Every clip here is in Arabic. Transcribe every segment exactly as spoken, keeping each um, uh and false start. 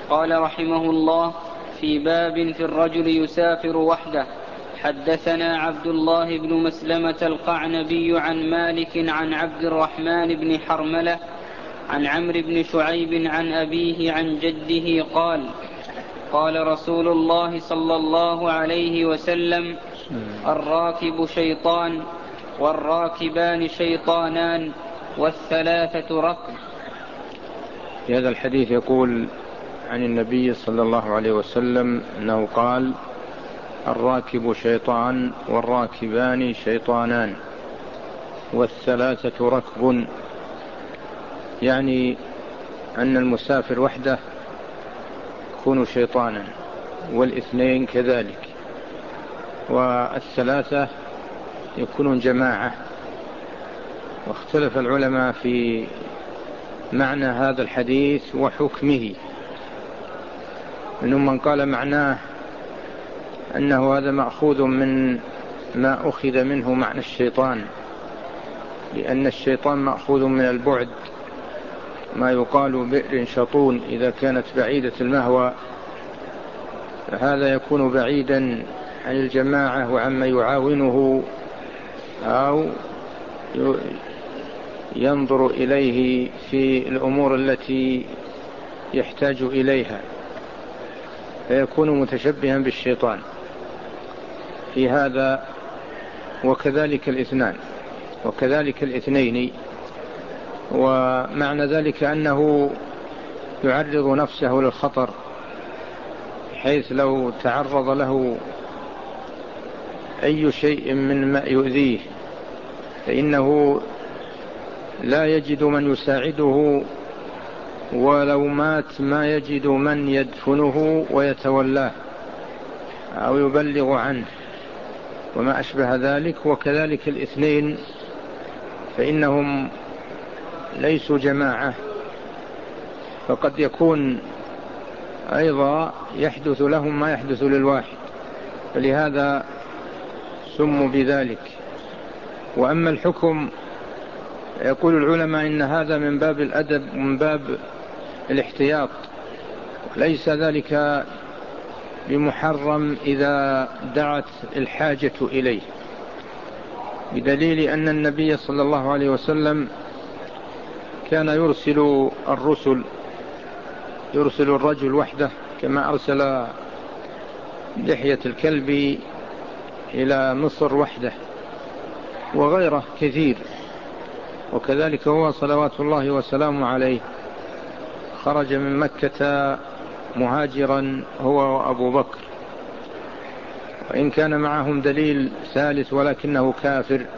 قال رحمه الله: في باب في الرجل يسافر وحده. حدثنا عبد الله بن مسلمة القعنبي عن مالك عن عبد الرحمن بن حرملة عن عمرو بن شعيب عن أبيه عن جده قال: قال رسول الله صلى الله عليه وسلم: الراكب شيطان، والراكبان شيطانان، والثلاثة ركب. في هذا الحديث يقول عن النبي صلى الله عليه وسلم أنه قال: الراكب شيطان، والراكبان شيطانان، والثلاثة ركب. يعني أن المسافر وحده يكون شيطانا، والاثنين كذلك، والثلاثة يكونون جماعة. واختلف العلماء في معنى هذا الحديث وحكمه. منهم من قال معناه أنه هذا مأخوذ من ما أخذ منه معنى الشيطان، لأن الشيطان مأخوذ من البعد، ما يقال بئر شطون إذا كانت بعيدة المهوى، فهذا يكون بعيدا عن الجماعة وعما يعاونه أو ينظر إليه في الأمور التي يحتاج إليها، فيكون متشبها بالشيطان في هذا. وكذلك الاثنان، وكذلك الاثنين. ومعنى ذلك أنه يعرض نفسه للخطر، حيث لو تعرض له أي شيء من ما يؤذيه فإنه لا يجد من يساعده، ولو مات ما يجد من يدفنه ويتولاه أو يبلغ عنه وما أشبه ذلك. وكذلك الاثنين فإنهم ليسوا جماعة، فقد يكون أيضا يحدث لهم ما يحدث للواحد، فلهذا سموا بذلك. وأما الحكم يقول العلماء إن هذا من باب الأدب ومن باب الاحتياط، ليس ذلك بمحرم إذا دعت الحاجة إليه، بدليل أن النبي صلى الله عليه وسلم كان يرسل الرسل، يرسل الرجل وحده، كما أرسل لحية الكلب إلى مصر وحده، وغيره كثير. وكذلك هو صلوات الله وسلامه عليه خرج من مكة مهاجرا هو وأبو بكر، وإن كان معهم دليل ثالث ولكنه كافر،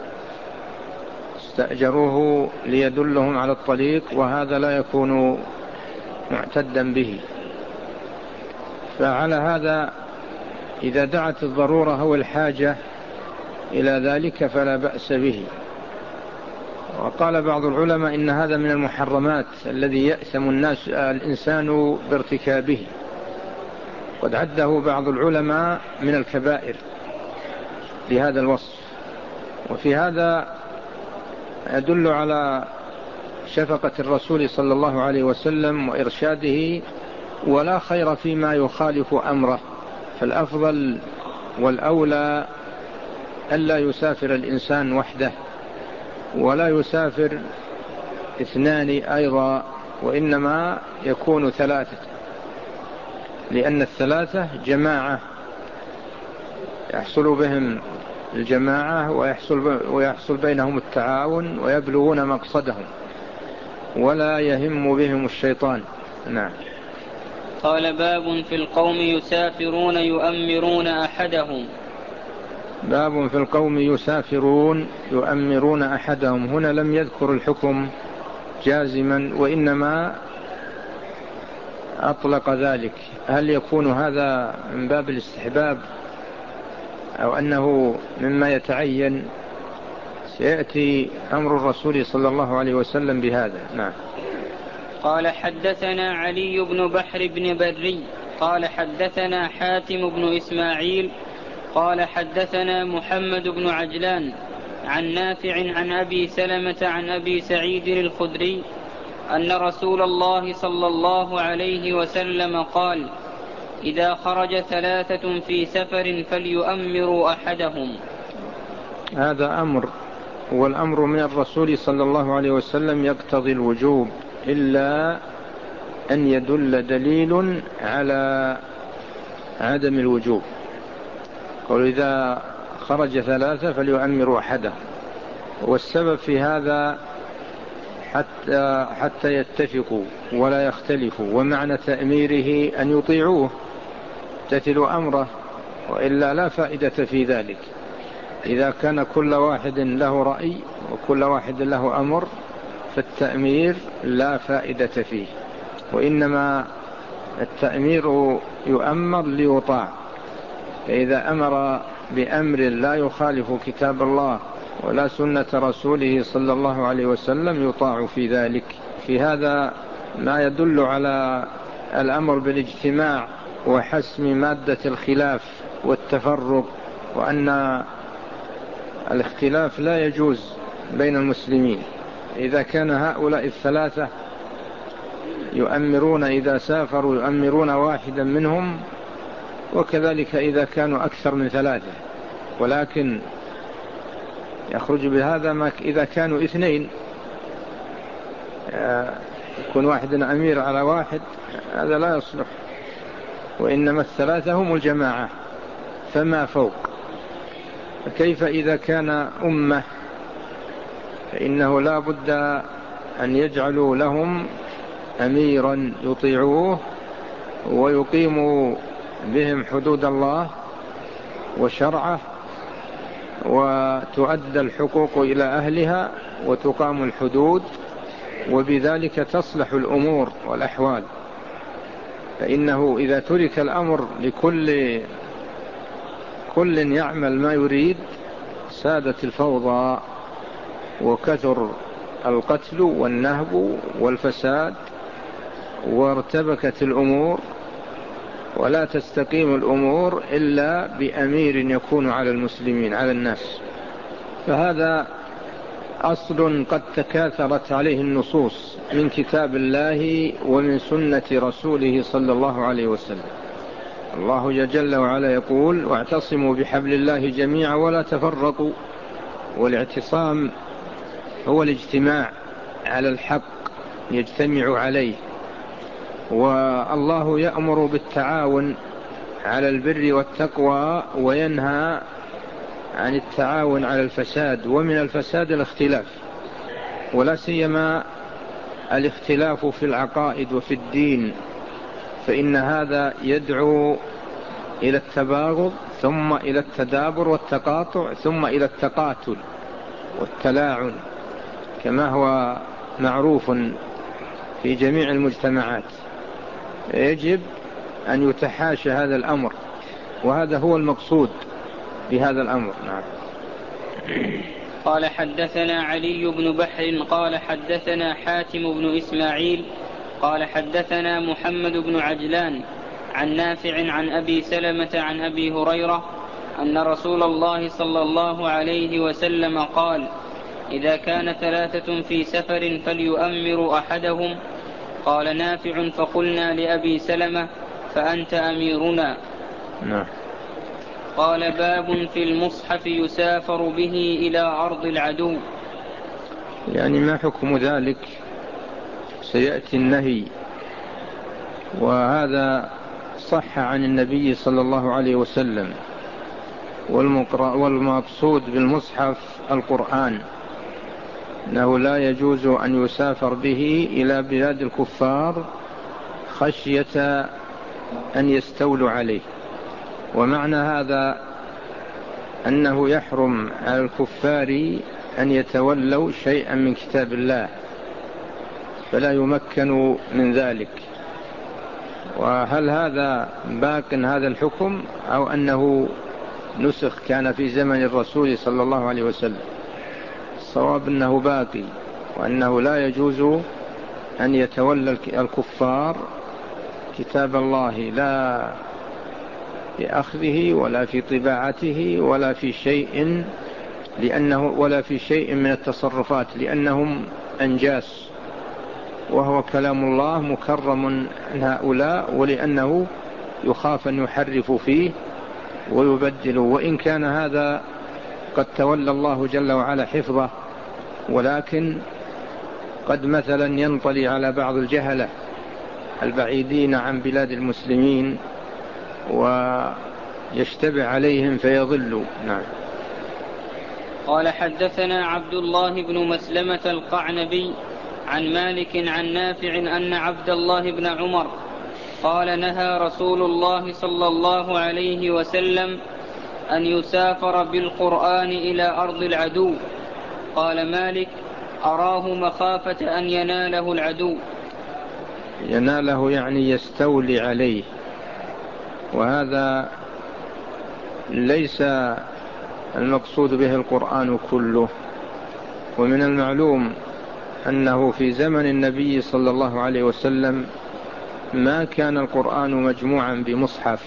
استأجروه ليدلهم على الطريق، وهذا لا يكون معتدا به. فعلى هذا إذا دعت الضرورة أو الحاجة إلى ذلك فلا بأس به. وقال بعض العلماء إن هذا من المحرمات الذي يأثم الناس الإنسان بارتكابه، قد عده بعض العلماء من الكبائر لهذا الوصف. وفي هذا يدل على شفقة الرسول صلى الله عليه وسلم وإرشاده، ولا خير فيما يخالف أمره، فالأفضل والأولى ألا يسافر الإنسان وحده، ولا يسافر اثنان أيضا، وإنما يكون ثلاثة، لأن الثلاثة جماعة يحصل بهم الجماعة ويحصل, ويحصل بينهم التعاون ويبلغون مقصدهم، ولا يهم بهم الشيطان. نعم. قال: باب في القوم يسافرون يؤمرون أحدهم. باب في القوم يسافرون يؤمرون أحدهم. هنا لم يذكر الحكم جازما، وإنما أطلق ذلك. هل يكون هذا من باب الاستحباب أو أنه مما يتعين؟ سيأتي أمر الرسول صلى الله عليه وسلم بهذا. نعم. قال: حدثنا علي بن بحر بن بري قال حدثنا حاتم بن إسماعيل قال حدثنا محمد بن عجلان عن نافع عن أبي سلمة عن أبي سعيد الخدري أن رسول الله صلى الله عليه وسلم قال: إذا خرج ثلاثة في سفر فليؤمروا أحدهم. هذا أمر، والأمر من الرسول صلى الله عليه وسلم يقتضي الوجوب إلا أن يدل دليل على عدم الوجوب. قال: إذا خرج ثلاثة فليؤمروا أحدهم، والسبب في هذا حتى, حتى يتفقوا ولا يختلفوا، ومعنى تأميره أن يطيعوه تتلوا أمره، وإلا لا فائدة في ذلك. إذا كان كل واحد له رأي وكل واحد له أمر فالتأمير لا فائدة فيه، وإنما التأمير يؤمر ليطاع. فإذا أمر بأمر لا يخالف كتاب الله ولا سنة رسوله صلى الله عليه وسلم يطاع في ذلك. في هذا ما يدل على الأمر بالاجتماع وحسم مادة الخلاف والتفرق، وأن الاختلاف لا يجوز بين المسلمين. إذا كان هؤلاء الثلاثة يؤمرون إذا سافروا يؤمرون واحدا منهم، وكذلك إذا كانوا أكثر من ثلاثة، ولكن يخرج بهذا ما إذا كانوا اثنين يكون واحد أمير على واحد، هذا لا يصلح، وإنما الثلاثة هم الجماعة فما فوق. كيف إذا كان أمة؟ فإنه لا بد أن يجعلوا لهم أميرا يطيعوه ويقيموا بهم حدود الله وشرعه، وتؤدى الحقوق إلى أهلها وتقام الحدود، وبذلك تصلح الأمور والأحوال. فإنه إذا ترك الأمر لكل كل يعمل ما يريد سادت الفوضى وكثر القتل والنهب والفساد وارتبكت الأمور، ولا تستقيم الأمور إلا بأمير يكون على المسلمين على الناس. فهذا أصل قد تكاثرت عليه النصوص من كتاب الله ومن سنة رسوله صلى الله عليه وسلم. الله جل وعلا يقول: واعتصموا بحبل الله جميعا ولا تفرقوا. والاعتصام هو الاجتماع على الحق يجتمع عليه. والله يأمر بالتعاون على البر والتقوى وينهى عن التعاون على الفساد، ومن الفساد الاختلاف، ولا سيما الاختلاف في العقائد وفي الدين، فإن هذا يدعو إلى التباغض ثم إلى التدابر والتقاطع ثم إلى التقاتل والتلاعن كما هو معروف في جميع المجتمعات. يجب أن يتحاشى هذا الأمر، وهذا هو المقصود بهذا الأمر. نعم. قال: حدثنا علي بن بحر قال حدثنا حاتم بن إسماعيل قال حدثنا محمد بن عجلان عن نافع عن أبي سلمة عن أبي هريرة أن رسول الله صلى الله عليه وسلم قال: إذا كان ثلاثة في سفر فليؤمروا أحدهم. قال نافع: فقلنا لأبي سلمة: فأنت أميرنا. نعم. قال: باب في المصحف يسافر به إلى أرض العدو. يعني ما حكم ذلك؟ سيأتي النهي، وهذا صح عن النبي صلى الله عليه وسلم. والمقصود بالمصحف القرآن، أنه لا يجوز أن يسافر به إلى بلاد الكفار خشية أن يستولوا عليه. ومعنى هذا أنه يحرم على الكفار أن يتولوا شيئا من كتاب الله، فلا يمكنوا من ذلك. وهل هذا باق هذا الحكم أو أنه نسخ كان في زمن الرسول صلى الله عليه وسلم؟ الصواب أنه باقي، وأنه لا يجوز أن يتولى الكفار كتاب الله، لا في أخذه ولا في طباعته ولا في شيء، لأنه ولا في شيء من التصرفات، لأنهم أنجاس وهو كلام الله مكرم عن هؤلاء، ولأنه يخاف أن يحرفوا فيه ويبدلوا، وإن كان هذا قد تولى الله جل وعلا حفظه، ولكن قد مثلا ينطلي على بعض الجهلة البعيدين عن بلاد المسلمين ويشتبه عليهم فيضلوا. نعم. قال حدثنا عبد الله بن مسلمة القعنبي عن مالك عن نافع أن عبد الله بن عمر قال نهى رسول الله صلى الله عليه وسلم أن يسافر بالقرآن إلى أرض العدو. قال مالك أراه مخافة أن يناله العدو. يناله يعني يستولي عليه، وهذا ليس المقصود به القرآن كله. ومن المعلوم أنه في زمن النبي صلى الله عليه وسلم ما كان القرآن مجموعا بمصحف،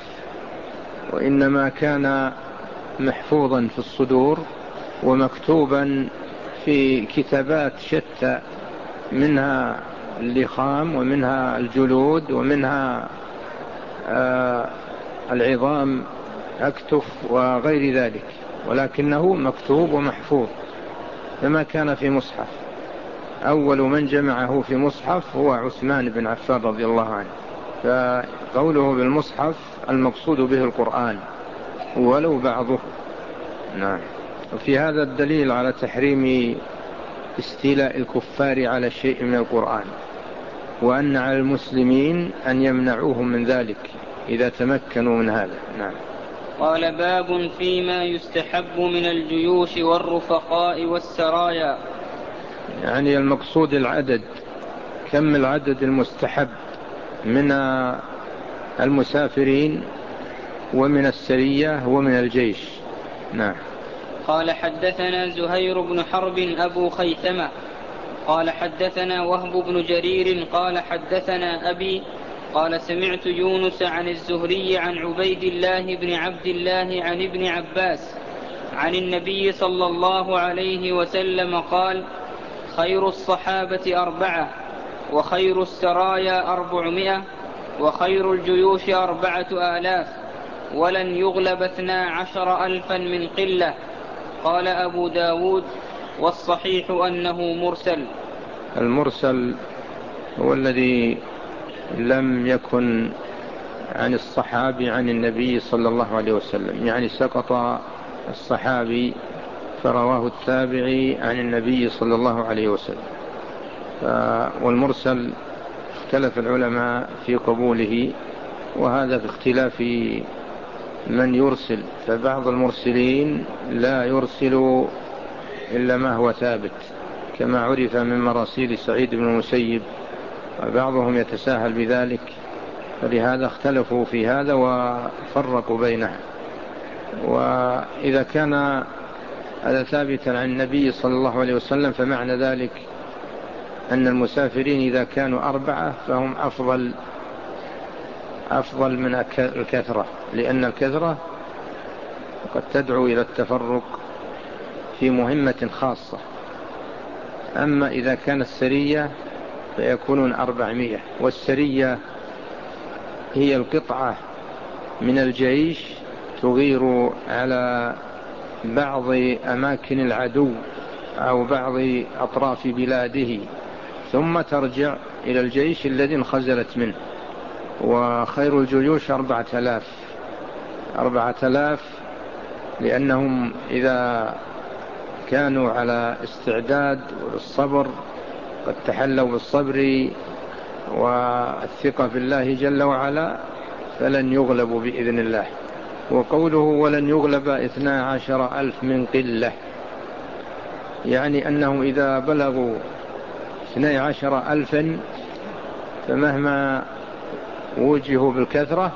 وإنما كان محفوظا في الصدور ومكتوبا في كتابات شتى، منها اللخام ومنها الجلود ومنها آه العظام أكتف وغير ذلك، ولكنه مكتوب ومحفوظ، فما كان في مصحف. أول من جمعه في مصحف هو عثمان بن عفان رضي الله عنه، فقوله بالمصحف المقصود به القرآن ولو بعضه. نعم. وفي هذا الدليل على تحريم استيلاء الكفار على شيء من القرآن، وأن على المسلمين أن يمنعوهم من ذلك إذا تمكنوا من هذا. نعم. قال باب فيما يستحب من الجيوش والرفقاء والسرايا. يعني المقصود العدد، كم العدد المستحب من المسافرين ومن السرية ومن الجيش. نعم. قال حدثنا زهير بن حرب أبو خيثمة قال حدثنا وهب بن جرير قال حدثنا أبي قال سمعت يونس عن الزهري عن عبيد الله بن عبد الله عن ابن عباس عن النبي صلى الله عليه وسلم قال خير الصحابة أربعة، وخير السرايا أربعمائة، وخير الجيوش أربعة آلاف، ولن يغلب اثنا عشر ألفا من قلة. قال أبو داود والصحيح أنه مرسل. المرسل هو الذي لم يكن عن الصحابي عن النبي صلى الله عليه وسلم، يعني سقط الصحابي فرواه التابعي عن النبي صلى الله عليه وسلم. والمرسل اختلف العلماء في قبوله، وهذا في اختلاف من يرسل، فبعض المرسلين لا يرسل إلا ما هو ثابت كما عرف من مراسيل سعيد بن المسيب، وبعضهم يتساهل بذلك، فلهذا اختلفوا في هذا وفرقوا بينها. وإذا كان هذا ثابتا عن النبي صلى الله عليه وسلم فمعنى ذلك أن المسافرين إذا كانوا أربعة فهم أفضل أفضل من الكثرة، لأن الكثرة قد تدعو إلى التفرق في مهمة خاصة. أما إذا كان السرية فيكونون أربعمائة، والسرية هي القطعة من الجيش تغير على بعض أماكن العدو أو بعض أطراف بلاده ثم ترجع إلى الجيش الذي انخزلت منه. وخير الجيوش أربعة آلاف أربعة آلاف لأنهم إذا كانوا على استعداد والصبر قد تحلوا بالصبر والثقة بالله جل وعلا فلن يغلبوا بإذن الله. وقوله ولن يغلب اثنا عشر ألف من قلة، يعني أنهم إذا بلغوا اثني عشر ألفا فمهما وجهوا بالكثرة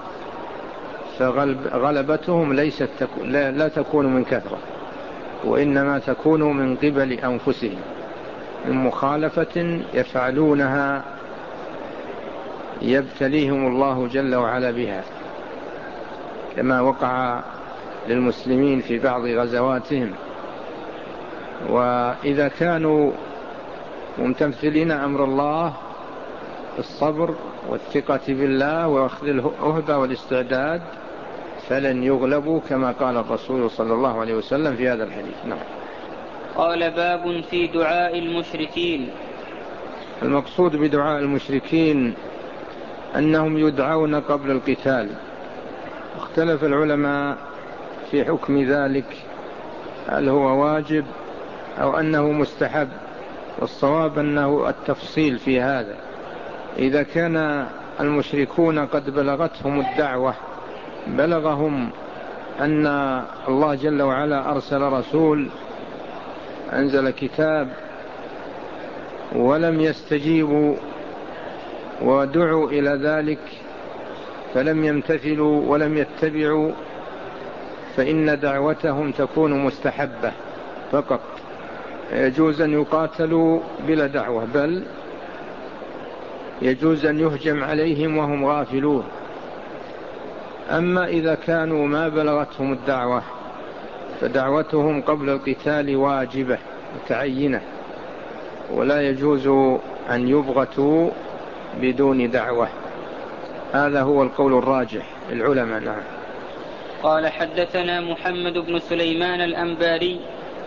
فغلبتهم ليست تكو لا, لا تكون من كثرة، وإنما تكون من قبل أنفسهم، من مخالفة يفعلونها يبتليهم الله جل وعلا بها، كما وقع للمسلمين في بعض غزواتهم. وإذا كانوا ممتثلين أمر الله الصبر والثقة بالله وأخذ الأهبة والاستعداد فلن يغلبوا كما قال الرسول صلى الله عليه وسلم في هذا الحديث. نعم. قال باب في دعاء المشركين. المقصود بدعاء المشركين أنهم يدعون قبل القتال. اختلف العلماء في حكم ذلك، هل هو واجب أو أنه مستحب، والصواب أنه التفصيل في هذا. إذا كان المشركون قد بلغتهم الدعوة، بلغهم أن الله جل وعلا أرسل رسول أنزل كتاب ولم يستجيبوا ودعوا إلى ذلك فلم يمتثلوا ولم يتبعوا، فإن دعوتهم تكون مستحبة فقط، يجوز أن يقاتلوا بلا دعوة، بل يجوز أن يهجم عليهم وهم غافلون. أما إذا كانوا ما بلغتهم الدعوة فدعوتهم قبل القتال واجبة متعينة، ولا يجوز أن يبغتوا بدون دعوة. هذا هو القول الراجح للعلماء. نعم. قال حدثنا محمد بن سليمان الأنباري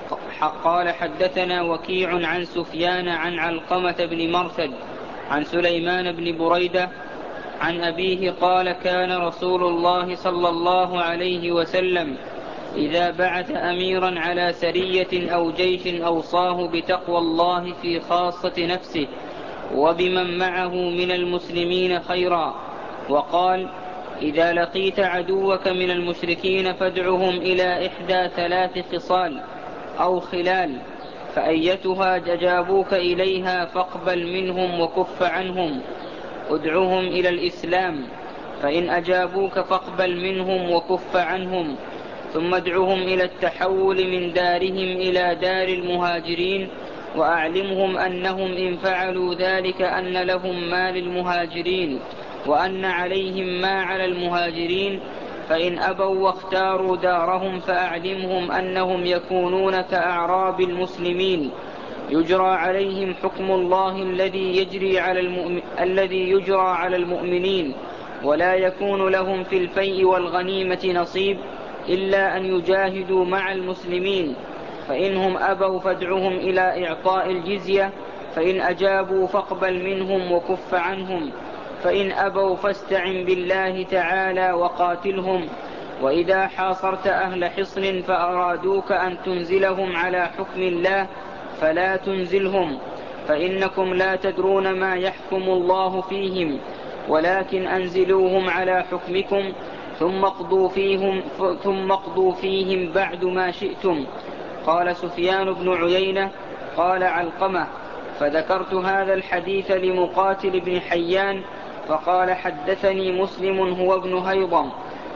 قال حدثنا وكيع عن سفيان عن علقمة بن مرثد عن سليمان بن بريدة عن أبيه قال كان رسول الله صلى الله عليه وسلم إذا بعث أميرا على سرية أو جيش أوصاه بتقوى الله في خاصة نفسه وبمن معه من المسلمين خيرا، وقال إذا لقيت عدوك من المشركين فادعهم إلى إحدى ثلاث خصال أو خلال، فأيتها أجابوك إليها فاقبل منهم وكف عنهم. ادعهم إلى الإسلام، فإن أجابوك فاقبل منهم وكف عنهم، ثم ادعهم إلى التحول من دارهم إلى دار المهاجرين، وأعلمهم أنهم إن فعلوا ذلك أن لهم ما للمهاجرين وأن عليهم ما على المهاجرين، فإن أبوا واختاروا دارهم فأعلمهم أنهم يكونون كأعراب المسلمين يجرى عليهم حكم الله الذي يجري على المؤمن الذي يجرى على المؤمنين، ولا يكون لهم في الفيء والغنيمة نصيب إلا أن يجاهدوا مع المسلمين، فإنهم أبوا فادعهم إلى إعطاء الجزية، فإن أجابوا فاقبل منهم وكف عنهم، فإن أبوا فاستعن بالله تعالى وقاتلهم. وإذا حاصرت أهل حصن فأرادوك أن تنزلهم على حكم الله فلا تنزلهم، فإنكم لا تدرون ما يحكم الله فيهم، ولكن أنزلوهم على حكمكم ثم اقضوا فيهم, ثم اقضوا فيهم بعد ما شئتم. قال سفيان بن عيينة قال علقمة فذكرت هذا الحديث لمقاتل بن حيان فقال حدثني مسلم هو ابن هيضم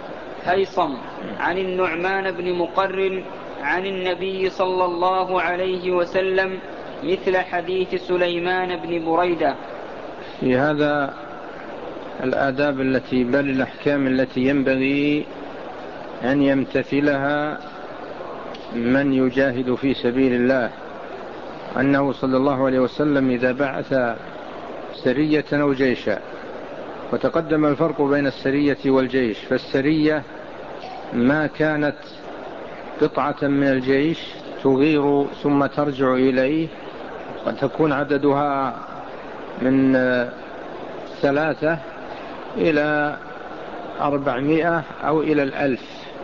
هيصم عن النعمان بن مقرن عن النبي صلى الله عليه وسلم مثل حديث سليمان بن بريدة. في هذا الآداب التي بل الأحكام التي ينبغي أن يمتثلها من يجاهد في سبيل الله، أنه صلى الله عليه وسلم إذا بعث سرية أو جيشا، وتقدم الفرق بين السرية والجيش، فالسرية ما كانت قطعة من الجيش تغير ثم ترجع إليه، قد تكون عددها من ثلاثة إلى أربعمائة أو إلى الألف،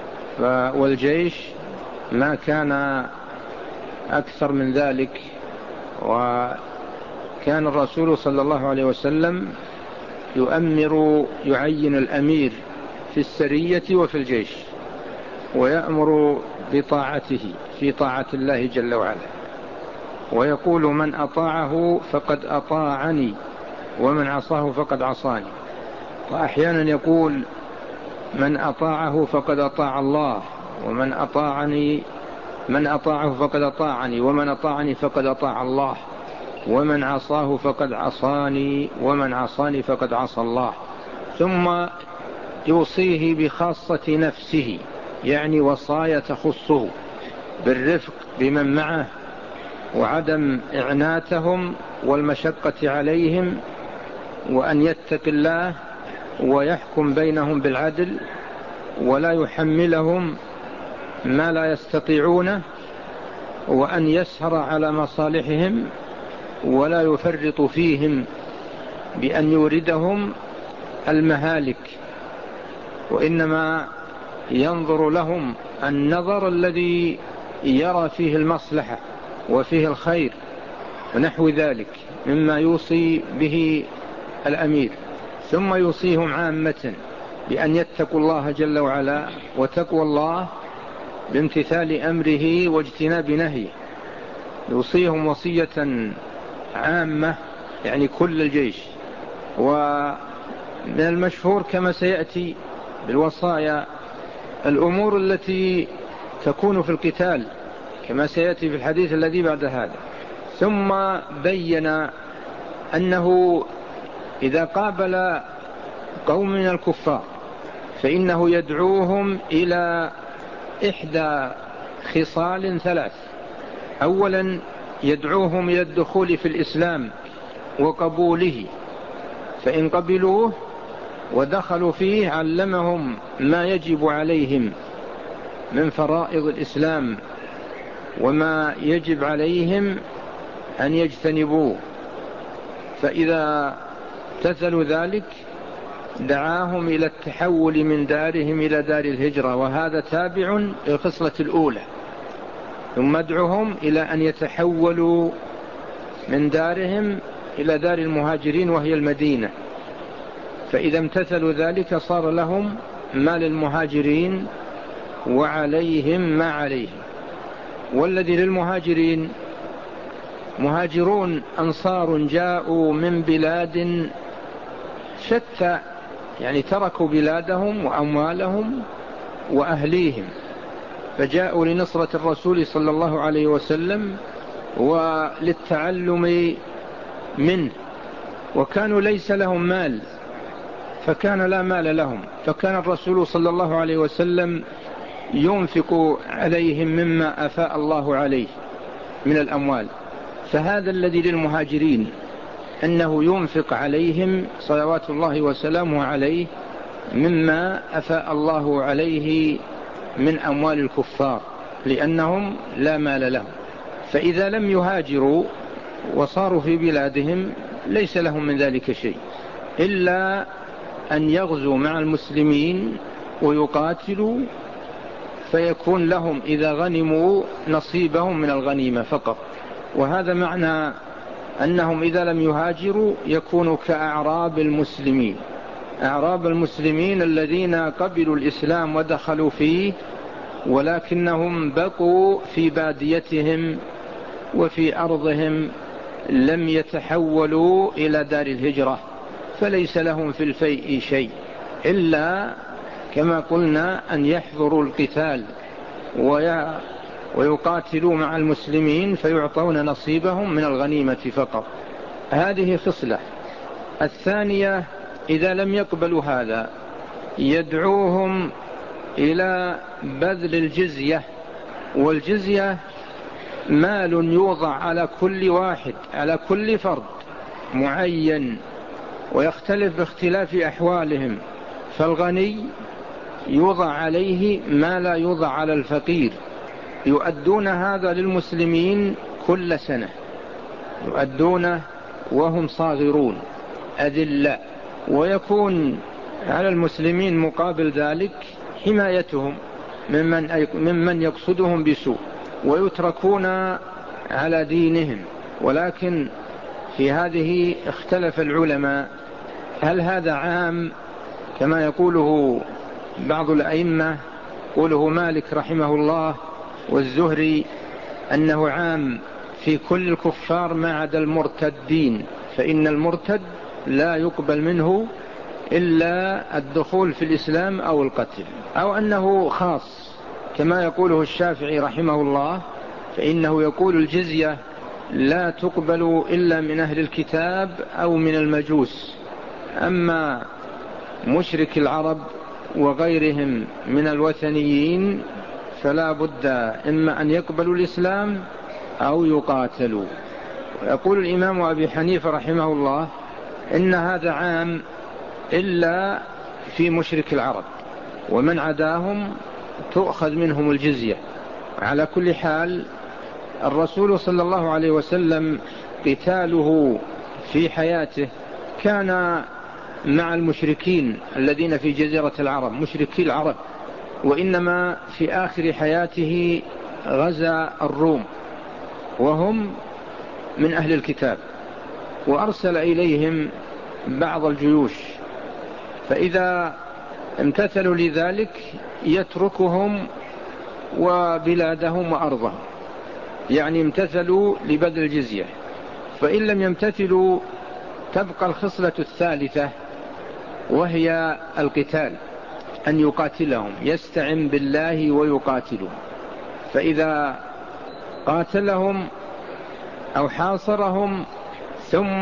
والجيش ما كان أكثر من ذلك. وكان الرسول صلى الله عليه وسلم يؤمر يعين الأمير في السرية وفي الجيش، ويأمر بطاعته في طاعة الله جل وعلا، ويقول من أطاعه فقد أطاعني ومن عصاه فقد عصاني. وأحيانا يقول من أطاعه فقد أطاع الله، ومن أطاعني من أطاعه فقد أطاعني ومن أطاعني فقد أطاع الله، ومن عصاه فقد عصاني ومن عصاني فقد عصى الله. ثم يوصيه بخاصة نفسه، يعني وصايا تخصه بالرفق بمن معه وعدم إعناتهم والمشقة عليهم وأن يتق الله ويحكم بينهم بالعدل، ولا يحملهم ما لا يستطيعونه، وأن يسهر على مصالحهم ولا يفرط فيهم بأن يوردهم المهالك، وإنما ينظر لهم النظر الذي يرى فيه المصلحة وفيه الخير ونحو ذلك مما يوصي به الأمير. ثم يوصيهم عامة بأن يتقوا الله جل وعلا، وتقوى الله بامتثال أمره واجتناب نهيه. يوصيهم وصية عامة يعني كل الجيش. ومن المشهور كما سيأتي بالوصايا الأمور التي تكون في القتال كما سيأتي في الحديث الذي بعد هذا. ثم بين أنه إذا قابل قوم من الكفار فإنه يدعوهم إلى إحدى خصال ثلاث. أولا يدعوهم إلى الدخول في الإسلام وقبوله، فإن قبلوه ودخلوا فيه علمهم ما يجب عليهم من فرائض الإسلام وما يجب عليهم أن يجتنبوه. فإذا امتثلوا ذلك دعاهم إلى التحول من دارهم إلى دار الهجرة، وهذا تابع للخصلة الأولى. ثم ادعوهم إلى أن يتحولوا من دارهم إلى دار المهاجرين وهي المدينة، فإذا امتثلوا ذلك صار لهم ما للمهاجرين وعليهم ما عليهم. والذي للمهاجرين مهاجرون أنصار جاءوا من بلاد شتى، يعني تركوا بلادهم وأموالهم وأهليهم فجاءوا لنصرة الرسول صلى الله عليه وسلم وللتعلم منه، وكانوا ليس لهم مال فكان لا مال لهم، فكان الرسول صلى الله عليه وسلم ينفق عليهم مما أفاء الله عليه من الأموال. فهذا الذي للمهاجرين أنه ينفق عليهم صلوات الله وسلامه عليه مما أفاء الله عليه من أموال الكفار لأنهم لا مال لهم. فإذا لم يهاجروا وصاروا في بلادهم ليس لهم من ذلك شيء إلا أن يغزوا مع المسلمين ويقاتلوا، فيكون لهم إذا غنموا نصيبهم من الغنيمة فقط. وهذا معنى أنهم إذا لم يهاجروا يكونوا كأعراب المسلمين، أعراب المسلمين الذين قبلوا الإسلام ودخلوا فيه ولكنهم بقوا في باديتهم وفي أرضهم لم يتحولوا إلى دار الهجرة، فليس لهم في الفيء شيء إلا كما قلنا أن يحضروا القتال ويقاتلوا مع المسلمين فيعطون نصيبهم من الغنيمة فقط. هذه خصلة. الثانية إذا لم يقبلوا هذا يدعوهم إلى بذل الجزية، والجزية مال يوضع على كل واحد على كل فرد معين ويختلف باختلاف أحوالهم، فالغني يوضع عليه ما لا يوضع على الفقير. يؤدون هذا للمسلمين كل سنة، يؤدونه وهم صاغرون أذلاء، ويكون على المسلمين مقابل ذلك حمايتهم ممن, ممن يقصدهم بسوء، ويتركون على دينهم. ولكن في هذه اختلف العلماء هل هذا عام كما يقوله بعض الأئمة، يقوله مالك رحمه الله والزهري أنه عام في كل الكفار ما عدا المرتدين، فإن المرتد لا يقبل منه إلا الدخول في الإسلام أو القتل، أو أنه خاص كما يقوله الشافعي رحمه الله، فإنه يقول الجزية لا تقبل إلا من أهل الكتاب أو من المجوس، أما مشرك العرب وغيرهم من الوثنيين فلا بد إما أن يقبلوا الإسلام أو يقاتلوا. ويقول الإمام أبي حنيفة رحمه الله إن هذا عام إلا في مشرك العرب، ومن عداهم تؤخذ منهم الجزية. على كل حال الرسول صلى الله عليه وسلم قتاله في حياته كان مع المشركين الذين في جزيرة العرب، مشركي العرب، وإنما في آخر حياته غزا الروم وهم من أهل الكتاب، وأرسل إليهم بعض الجيوش، فإذا امتثلوا لذلك يتركهم وبلادهم وأرضهم، يعني امتثلوا لبذل الجزية. فإن لم يمتثلوا تبقى الخصلة الثالثة وهي القتال، أن يقاتلهم، يستعن بالله ويقاتلهم. فإذا قاتلهم أو حاصرهم ثم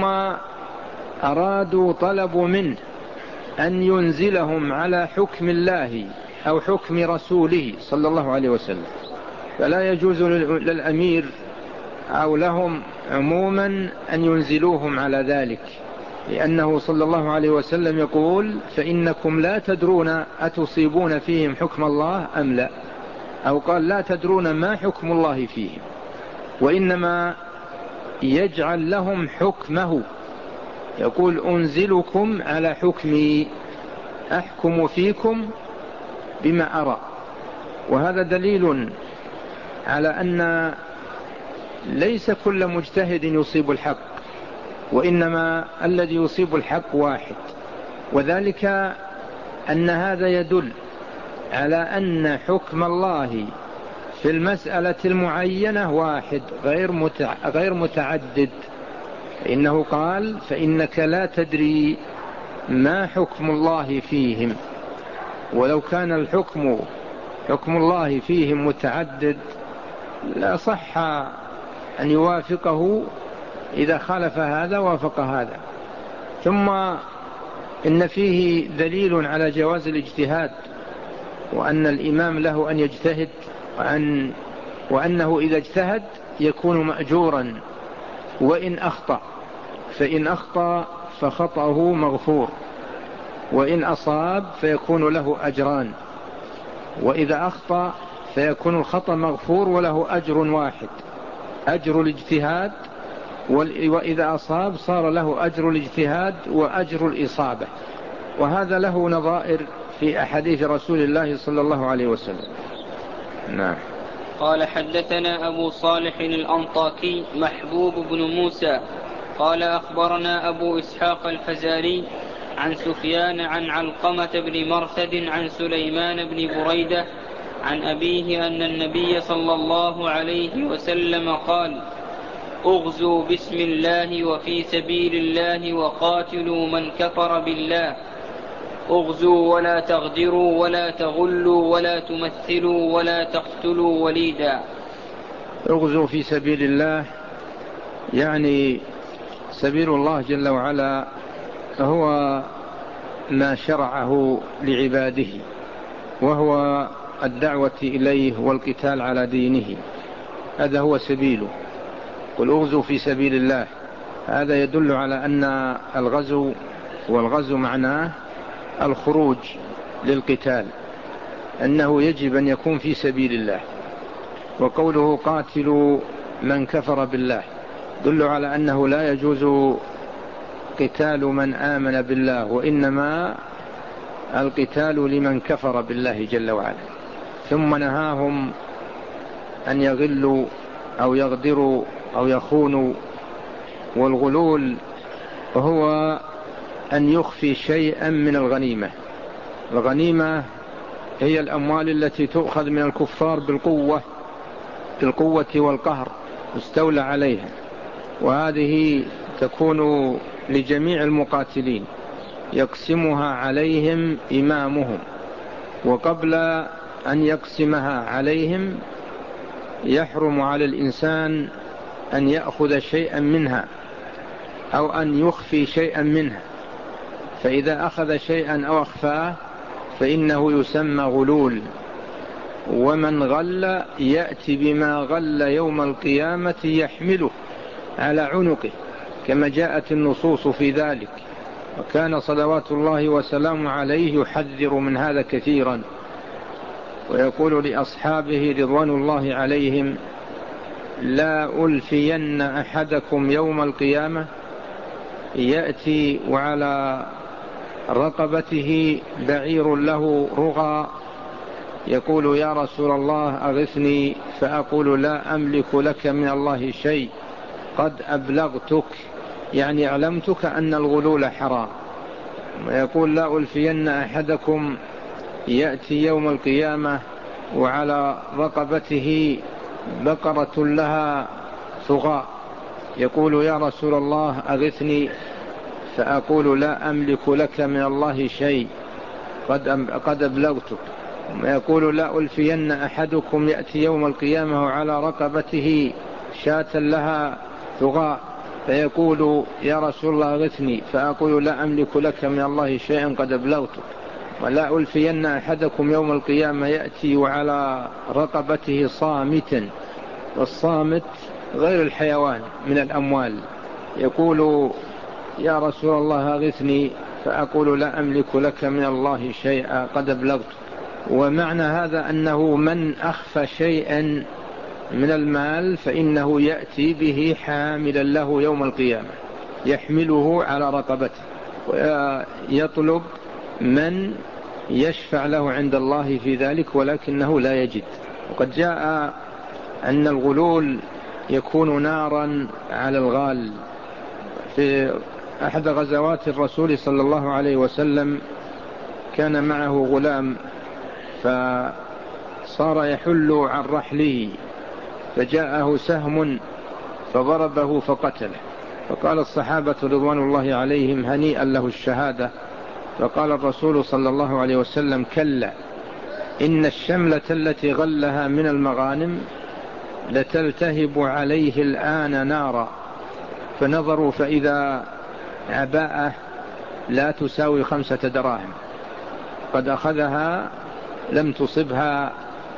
أرادوا طلبوا منه أن ينزلهم على حكم الله أو حكم رسوله صلى الله عليه وسلم، فلا يجوز للأمير أو لهم عموما أن ينزلوهم على ذلك، لأنه صلى الله عليه وسلم يقول: فإنكم لا تدرون أتصيبون فيهم حكم الله أم لا، أو قال: لا تدرون ما حكم الله فيهم، وإنما يجعل لهم حكمه، يقول: أنزلكم على حكمي، أحكم فيكم بما أرى. وهذا دليل على أن ليس كل مجتهد يصيب الحق، وإنما الذي يصيب الحق واحد، وذلك أن هذا يدل على أن حكم الله في المسألة المعينة واحد غير متعدد. إنه قال: فإنك لا تدري ما حكم الله فيهم. ولو كان الحكم حكم الله فيهم متعدد لا صح أن يوافقه، إذا خالف هذا وافق هذا. ثم إن فيه دليل على جواز الاجتهاد، وأن الإمام له أن يجتهد، وأن وأنه إذا اجتهد يكون مأجورا وإن أخطأ، فإن أخطأ فخطأه مغفور، وإن أصاب فيكون له أجران، وإذا أخطأ فيكون الخطأ مغفور وله أجر واحد، أجر الاجتهاد، وإذا أصاب صار له أجر الاجتهاد وأجر الإصابة. وهذا له نظائر في أحاديث رسول الله صلى الله عليه وسلم. نعم. قال: حدثنا أبو صالح الأنطاكي محبوب بن موسى قال: أخبرنا أبو إسحاق الفزاري عن سفيان عن علقمة بن مرثد عن سليمان بن بريدة عن أبيه أن النبي صلى الله عليه وسلم قال: اغزوا بسم الله وفي سبيل الله وقاتلوا من كفر بالله، اغزوا ولا تغدروا ولا تغلوا ولا تمثلوا ولا تقتلوا وليدا. اغزوا في سبيل الله، يعني سبيل الله جل وعلا هو ما شرعه لعباده، وهو الدعوة إليه والقتال على دينه، هذا هو سبيله. قل اغزوا في سبيل الله، هذا يدل على أن الغزو والغزو معناه الخروج للقتال، أنه يجب أن يكون في سبيل الله. وقوله قاتلوا من كفر بالله يدل على أنه لا يجوز قتال من آمن بالله، وإنما القتال لمن كفر بالله جل وعلا. ثم نهاهم أن يغلوا أو يغدروا أو يخونوا. والغلول هو أن يخفي شيئا من الغنيمة. الغنيمة هي الأموال التي تؤخذ من الكفار بالقوة بالقوة والقهر، استولى عليها، وهذه تكون لجميع المقاتلين، يقسمها عليهم إمامهم، وقبل أن يقسمها عليهم يحرم على الإنسان أن يأخذ شيئا منها أو أن يخفي شيئا منها، فإذا أخذ شيئا أو أخفاه فإنه يسمى غلول. ومن غل يأتي بما غل يوم القيامة يحمله على عنقه، كما جاءت النصوص في ذلك. وكان صلوات الله وسلامه عليه يحذر من هذا كثيرا، ويقول لأصحابه رضوان الله عليهم: لا ألفين أحدكم يوم القيامة يأتي وعلى رقبته بعير له رغى، يقول: يا رسول الله أغثني، فأقول: لا أملك لك من الله شيء، قد أبلغتك، يعني علمتك أن الغلول حرام. ويقول: لا ألفين أحدكم يأتي يوم القيامة وعلى رقبته بقرة لها ثغاء، يقول: يا رسول الله أغثني، فأقول: لا أملك لك من الله شيء، قد قد أبلغتك. ويقول: لا ألفين أحدكم يأتي يوم القيامة وعلى رقبته شاة لها ثغاء، فيقول: يا رسول الله أغثني، فأقول: لا أملك لك من الله شيئا، قد أبلغتك. ولا ألفين أحدكم يوم القيامة يأتي وعلى رقبته صامتا، والصامت غير الحيوان من الأموال، يقول: يا رسول الله أغثني، فأقول: لا أملك لك من الله شيئا، قد أبلغت. ومعنى هذا أنه من أخفى شيئا من المال فإنه يأتي به حاملا له يوم القيامة، يحمله على رقبته ويطلب من يشفع له عند الله في ذلك، ولكنه لا يجد. وقد جاء أن الغلول يكون نارا على الغال. في أحد غزوات الرسول صلى الله عليه وسلم كان معه غلام، فصار يحل عن رحله، فجاءه سهم فضربه فقتله، فقال الصحابة رضوان الله عليهم: هنيئا له الشهادة. فقال الرسول صلى الله عليه وسلم: كلا، إن الشملة التي غلها من المغانم لتلتهب عليه الآن نارا. فنظروا فإذا عباءة لا تساوي خمسة دراهم قد أخذها لم تصبها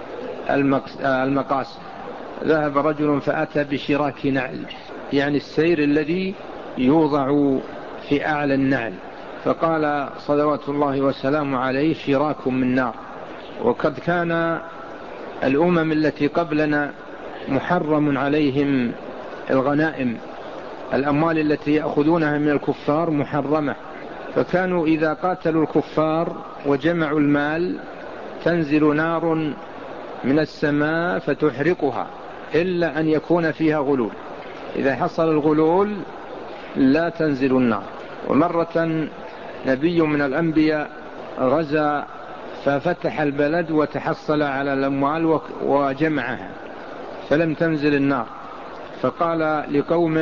المقاس. ذهب رجل فأتى بشراك نعل، يعني السير الذي يوضع في أعلى النعل، فقال صلوات الله وسلامه عليه: شراك من نار. وقد كان الأمم التي قبلنا محرم عليهم الغنائم، الأموال التي يأخذونها من الكفار محرمة، فكانوا إذا قاتلوا الكفار وجمعوا المال تنزل نار من السماء فتحرقها، إلا أن يكون فيها غلول. إذا حصل الغلول لا تنزل النار. ومرة نبي من الأنبياء غزا ففتح البلد وتحصل على الأموال وجمعها فلم تنزل النار، فقال لقومه: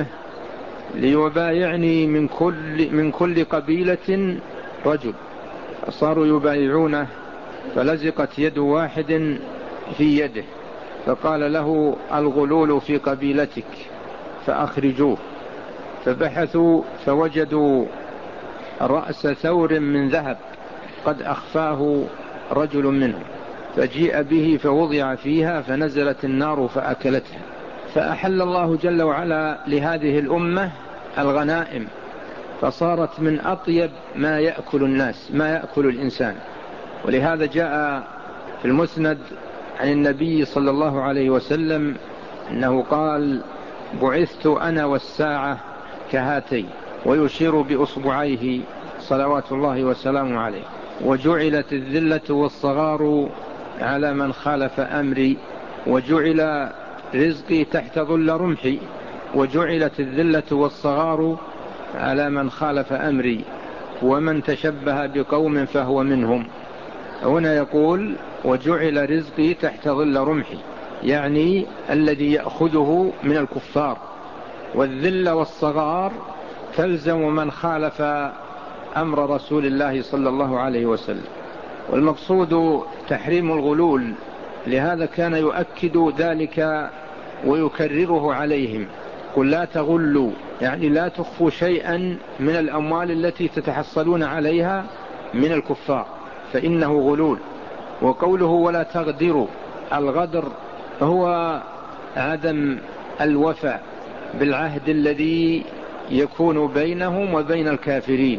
ليبايعني من كل, من كل قبيلة رجل. صاروا يبايعونه، فلزقت يد واحد في يده، فقال له: الغلول في قبيلتك فأخرجوه. فبحثوا فوجدوا رأس ثور من ذهب قد أخفاه رجل منهم، فجيء به فوضع فيها فنزلت النار فأكلتها. فأحل الله جل وعلا لهذه الأمة الغنائم، فصارت من أطيب ما يأكل الناس، ما يأكل الإنسان. ولهذا جاء في المسند عن النبي صلى الله عليه وسلم أنه قال: بعثت أنا والساعة كهاتين، ويشير بأصبعيه صلوات الله وسلامه عليه، وجعلت الذلة والصغار على من خالف أمري، وجعل رزقي تحت ظل رمحي، وجعلت الذلة والصغار على من خالف أمري، ومن تشبه بقوم فهو منهم. هنا يقول: وجعل رزقي تحت ظل رمحي، يعني الذي يأخذه من الكفار، والذل والصغار تلزم من خالف أمر رسول الله صلى الله عليه وسلم. والمقصود تحريم الغلول، لهذا كان يؤكد ذلك ويكرره عليهم: قل لا تغلوا، يعني لا تخفوا شيئا من الأموال التي تتحصلون عليها من الكفار فإنه غلول. وقوله ولا تغدروا، الغدر هو عدم الوفاء بالعهد الذي يكون بينهم وبين الكافرين،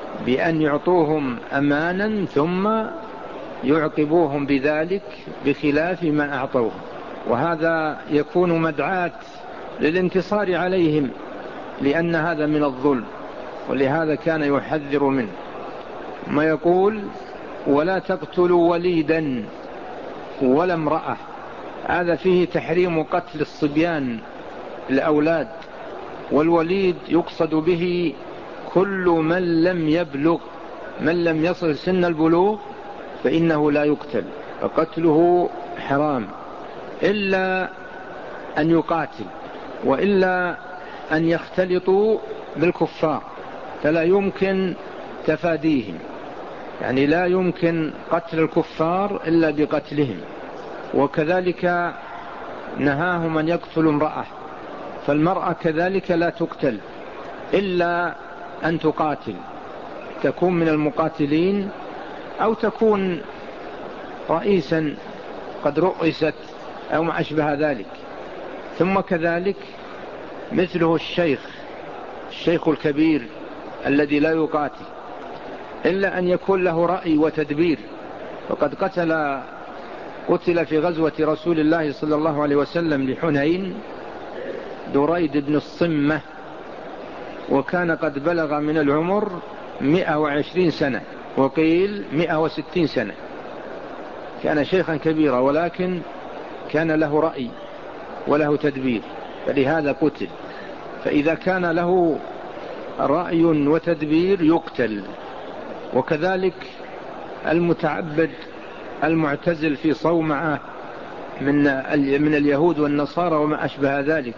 بأن يعطوهم أمانا ثم يعقبوهم بذلك بخلاف ما أعطوهم، وهذا يكون مدعاة للانتصار عليهم، لأن هذا من الظلم، ولهذا كان يحذر منه. ما يقول ولا تقتلوا وليدا ولا امرأة، هذا فيه تحريم قتل الصبيان الأولاد، والوليد يقصد به كل من لم يبلغ، من لم يصل سن البلوغ فإنه لا يقتل، فقتله حرام إلا أن يقاتل، وإلا أن يختلطوا بالكفار فلا يمكن تفاديهم، يعني لا يمكن قتل الكفار إلا بقتلهم. وكذلك نهاهم أن يقتلوا امرأة، فالمرأة كذلك لا تقتل إلا أن تقاتل، تكون من المقاتلين أو تكون رئيسا قد رؤست أو ما أشبه ذلك. ثم كذلك مثله الشيخ الشيخ الكبير الذي لا يقاتل إلا أن يكون له رأي وتدبير. وقد قتل قتل في غزوة رسول الله صلى الله عليه وسلم لحنين دريد بن الصمة، وكان قد بلغ من العمر مئة وعشرين سنة، وقيل مئة وستين سنة، كان شيخا كبيرا، ولكن كان له رأي وله تدبير، فلهذا قتل. فإذا كان له رأي وتدبير يقتل. وكذلك المتعبد المعتزل في صومعة من من اليهود والنصارى وما أشبه ذلك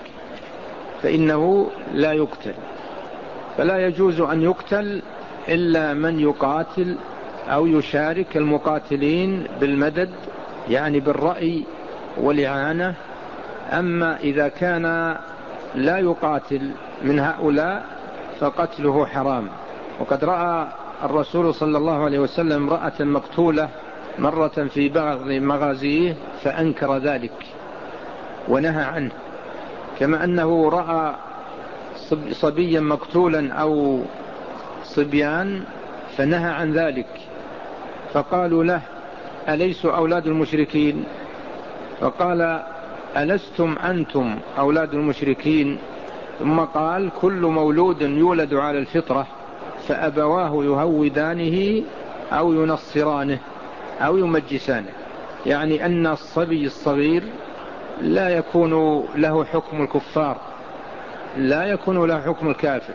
فإنه لا يقتل. فلا يجوز أن يقتل إلا من يقاتل أو يشارك المقاتلين بالمدد، يعني بالرأي والإعانة. أما إذا كان لا يقاتل من هؤلاء فقتله حرام. وقد رأى الرسول صلى الله عليه وسلم امرأة مقتولة مرة في بعض مغازيه فأنكر ذلك ونهى عنه، كما أنه رأى صبيا مقتولا أو صبيان فنهى عن ذلك، فقالوا له أليسوا أولاد المشركين؟ فقال ألستم أنتم أولاد المشركين؟ ثم قال كل مولود يولد على الفطرة فأبواه يهودانه أو ينصرانه أو يمجسانه، يعني أن الصبي الصغير لا يكون له حكم الكفار، لا يكون له حكم الكافر،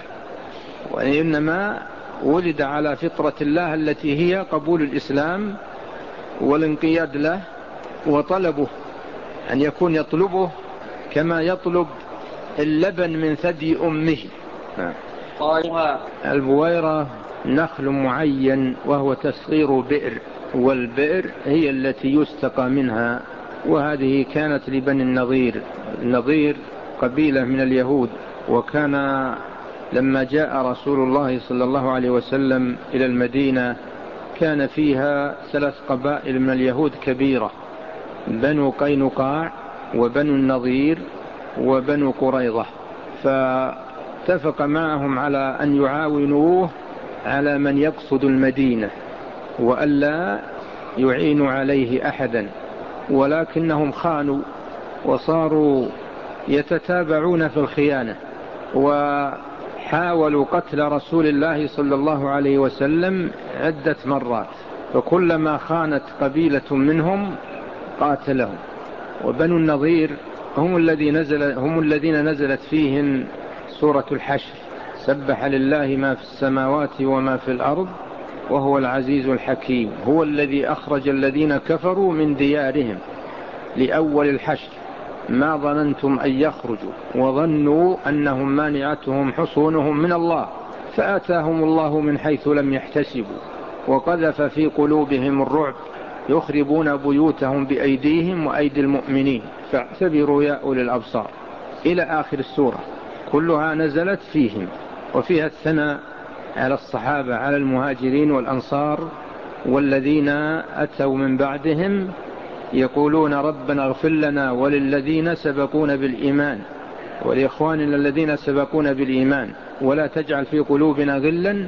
وإنما ولد على فطرة الله التي هي قبول الإسلام والانقياد له، وطلبه أن يكون يطلبه كما يطلب اللبن من ثدي أمه. البويرة نخل معين وهو تصغير بئر، والبئر هي التي يستقى منها، وهذه كانت لبني النضير. النضير قبيلة من اليهود، وكان لما جاء رسول الله صلى الله عليه وسلم إلى المدينة كان فيها ثلاث قبائل من اليهود كبيرة، بنو قينقاع وبنو النضير وبنو قريظة، فاتفق معهم على أن يعاونوه على من يقصد المدينة وألا يعينوا عليه أحدا، ولكنهم خانوا وصاروا يتتابعون في الخيانة، وحاولوا قتل رسول الله صلى الله عليه وسلم عدة مرات، فكلما خانت قبيلة منهم قاتلهم. وبنو النضير هم الذين نزل هم الذين نزلت فيهم سورة الحشر: سبح لله ما في السماوات وما في الأرض وهو العزيز الحكيم، هو الذي أخرج الذين كفروا من ديارهم لأول الحشر ما ظننتم أن يخرجوا وظنوا أنهم مانعتهم حصونهم من الله فآتاهم الله من حيث لم يحتسبوا وقذف في قلوبهم الرعب يخربون بيوتهم بأيديهم وأيدي المؤمنين فاعتبروا يا أولي الأبصار، إلى آخر السورة، كلها نزلت فيهم، وفيها الثناء على الصحابة، على المهاجرين والأنصار والذين أتوا من بعدهم يقولون ربنا اغفر لنا وللذين سبقونا بالإيمان ولإخواننا الذين سبقونا بالإيمان ولا تجعل في قلوبنا غلا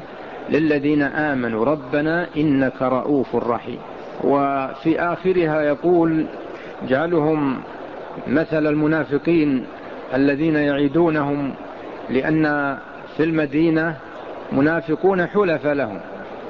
للذين آمنوا ربنا إنك رؤوف رحيم. وفي آخرها يقول جعلهم مثل المنافقين الذين يعيدونهم، لأن في المدينة منافقون حلف لهم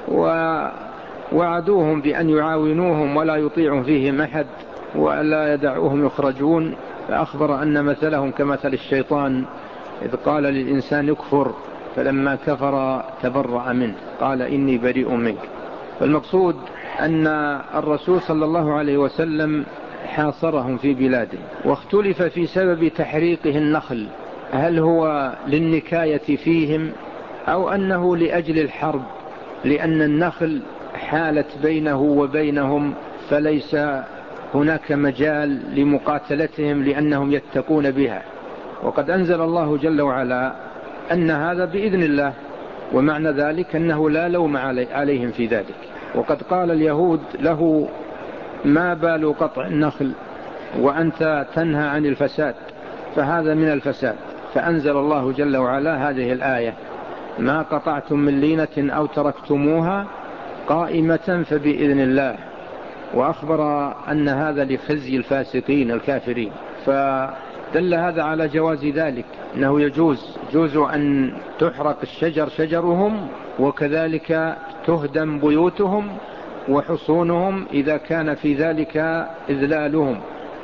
ووعدوهم بأن يعاونوهم ولا يطيعوا فيهم أحد ولا يدعوهم يخرجون، فأخبر أن مثلهم كمثل الشيطان إذ قال للإنسان اكفر فلما كفر تبرأ منه قال إني بريء منك. فالمقصود أن الرسول صلى الله عليه وسلم حاصرهم في بلاده، واختلف في سبب تحريقه النخل، هل هو للنكاية فيهم أو أنه لأجل الحرب، لأن النخل حالت بينه وبينهم فليس هناك مجال لمقاتلتهم لأنهم يتقون بها. وقد أنزل الله جل وعلا أن هذا بإذن الله، ومعنى ذلك أنه لا لوم عليهم في ذلك. وقد قال اليهود له ما بال قطع النخل وأنت تنهى عن الفساد، فهذا من الفساد. فأنزل الله جل وعلا هذه الآية ما قطعتم من لينة أو تركتموها قائمة فبإذن الله، وأخبر أن هذا لخزي الفاسقين الكافرين. فدل هذا على جواز ذلك، أنه يجوز يجوز أن تحرق الشجر شجرهم، وكذلك تهدم بيوتهم وحصونهم إذا كان في ذلك إذلالهم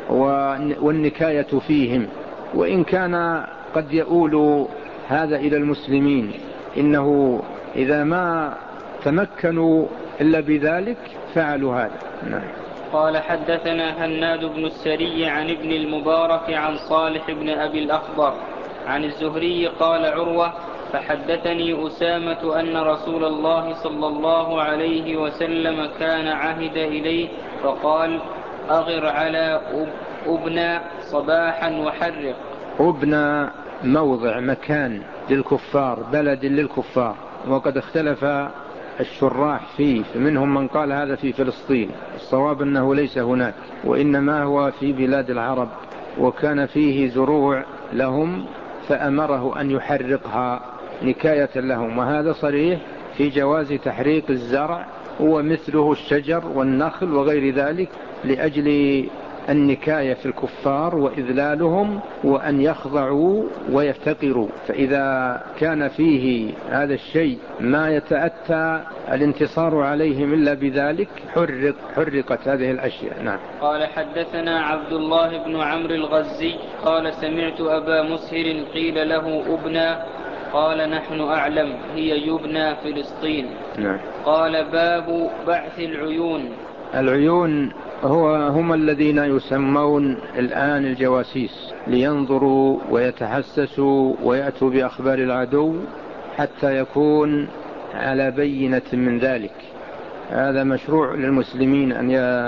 والنكاية فيهم. وإن كان قد يؤول هذا إلى المسلمين، إنه إذا ما تمكنوا إلا بذلك فعلوا هذا. نعم. قال حدثنا هناد بن السري عن ابن المبارك عن صالح بن أبي الأخضر عن الزهري قال عروة فحدثني أسامة أن رسول الله صلى الله عليه وسلم كان عهد إليه فقال أغر على أبنى صباحا وحرق. أبنى موضع مكان للكفار، بلد للكفار، وقد اختلف الشراح فيه، فمنهم من قال هذا في فلسطين، الصواب أنه ليس هناك وإنما هو في بلاد العرب، وكان فيه زروع لهم فأمره أن يحرقها نكاية لهم. وهذا صريح في جواز تحريق الزرع ومثله الشجر والنخل وغير ذلك لأجل النكاية في الكفار وإذلالهم وأن يخضعوا ويفتقروا. فإذا كان فيه هذا الشيء ما يتأتى الانتصار عليهم إلا بذلك حرق حرقت هذه الأشياء. نعم. قال حدثنا عبد الله بن عمرو الغزي قال سمعت أبا مسهر قيل له أبنى قال نحن أعلم هي يبنى فلسطين. نعم. قال باب بعث العيون. العيون هو هم الذين يسمون الآن الجواسيس، لينظروا ويتحسسوا ويأتوا بأخبار العدو حتى يكون على بينة من ذلك. هذا مشروع للمسلمين أن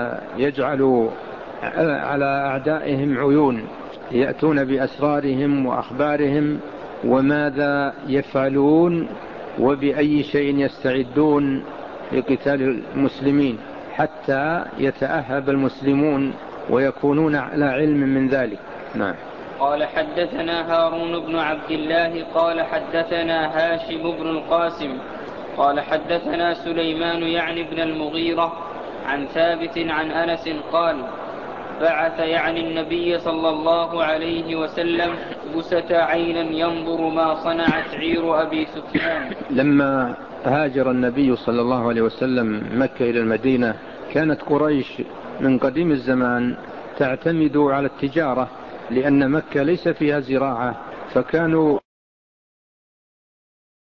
يجعلوا على أعدائهم عيون، يأتون بأسرارهم وأخبارهم وماذا يفعلون وبأي شيء يستعدون لقتال المسلمين، حتى يتأهب المسلمون ويكونون على علم من ذلك. نعم. قال حدثنا هارون بن عبد الله قال حدثنا هاشم بن القاسم قال حدثنا سليمان يعني بن المغيرة عن ثابت عن أنس قال بعث يعني النبي صلى الله عليه وسلم بسة عينا ينظر ما صنعت عير أبي سفيان. لما هاجر النبي صلى الله عليه وسلم مكة إلى المدينة كانت قريش من قديم الزمان تعتمد على التجارة، لأن مكة ليس فيها زراعة، فكانوا